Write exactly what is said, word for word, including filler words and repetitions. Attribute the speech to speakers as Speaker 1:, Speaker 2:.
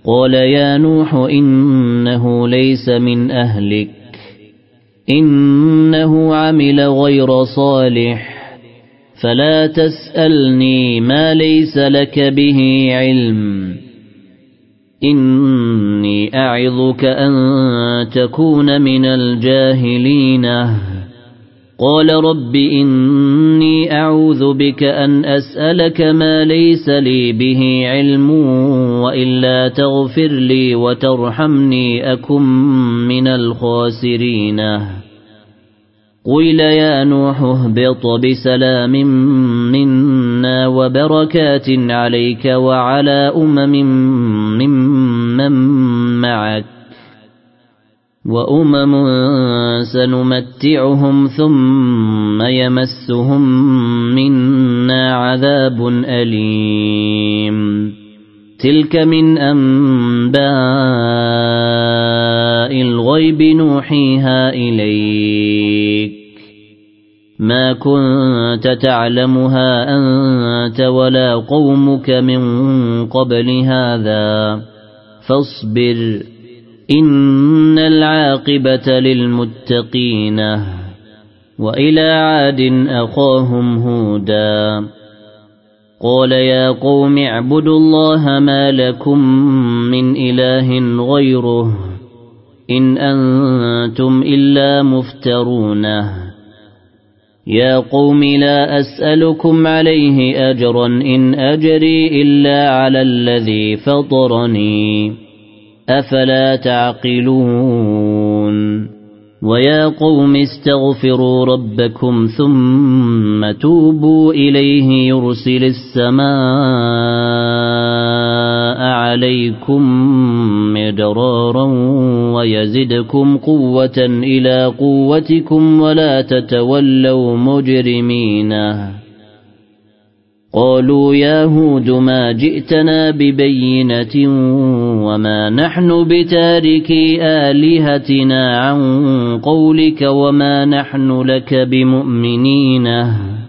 Speaker 1: قال يا نوح إنه ليس من أهلك إنه عمل غير صالح فلا تسألني ما ليس لك به علم إني أعظك أن تكون من الجاهلين قال رب إني أعوذ بك أن أسألك ما ليس لي به علم وإلا تغفر لي وترحمني أكن من الخاسرين قيل يا نوح اهبط بسلام منا وبركات عليك وعلى أمم ممن معك وأمم سنمتعهم ثم يمسهم منا عذاب أليم تلك من أنباء الغيب نوحيها إليك ما كنت تعلمها أنت ولا قومك من قبل هذا فاصبر إن العاقبة للمتقين وإلى عاد أخاهم هودا قال يا قوم اعبدوا الله ما لكم من إله غيره إن أنتم إلا مفترونه يا قوم لا أسألكم عليه أجرا إن أجري إلا على الذي فطرني أفلا تعقلون ويا قوم استغفروا ربكم ثم توبوا إليه يرسل السماء عليكم مدرارا ويزدكم قوة إلى قوتكم ولا تتولوا مجرمين قالوا يا هود ما جئتنا ببينة وما نحن بتاركي آلهتنا عن قولك وما نحن لك بمؤمنين